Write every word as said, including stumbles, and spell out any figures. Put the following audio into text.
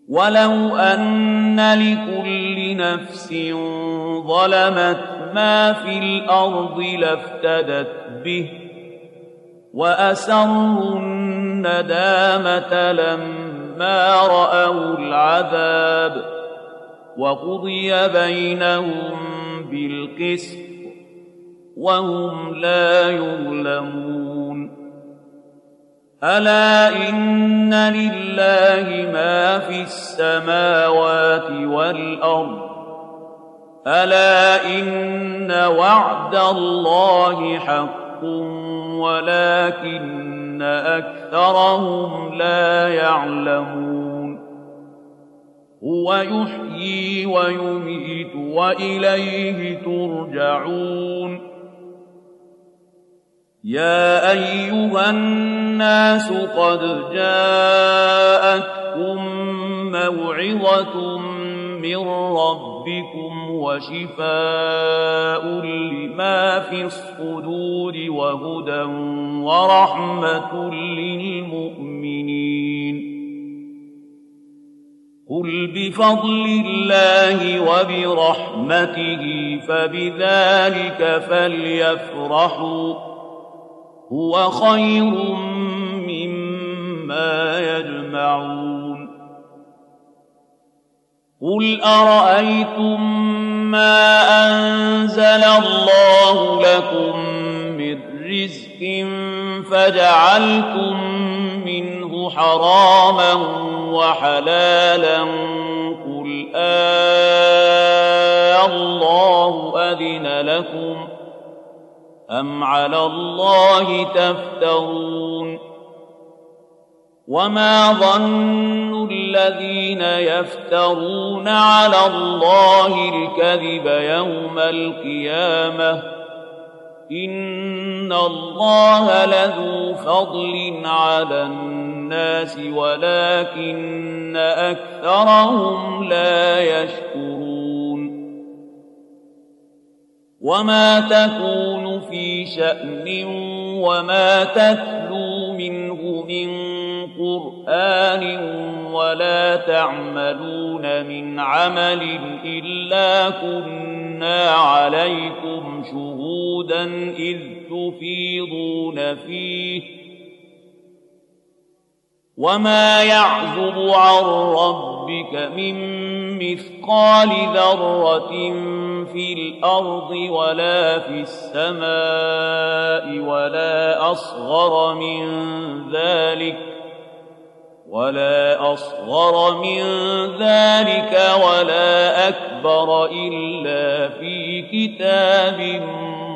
ولو أن لكل نفس ظلمت ما في الأرض لافتدت به وأسروا الندامة لما رأوا العذاب وقضي بينهم بالقسط وهم لا يظلمون ألا إن لله ما في السماوات والأرض ألا إن وعد الله حق ولكن أكثرهم لا يعلمون هو يحيي ويميت وإليه ترجعون يا أيها الناس قد جاءتكم موعظة من ربكم وشفاء لما في الصدور وهدى ورحمة للمؤمنين قل بفضل الله وبرحمته فبذلك فليفرحوا هو خير مما يجمعون قل أرأيتم ما أنزل الله لكم من رزق فجعلتم منه حراما وحلالا قل آه الله أذن لكم أم على الله تفترون وما ظن الذين يفترون على الله الكذب يوم القيامة إن الله لذو فضل على الناس ولكن أكثرهم لا يشكرون وما تكون في شأن وما تتلو منه من قرآن ولا تعملون من عمل إلا كنا عليكم شهودا إذ تفيضون فيه وما يعزب عن ربك من مثقال ذرة في الأرض ولا في السماء ولا أصغر من ذلك ولا أصغر من ذلك ولا أكبر إلا في كتاب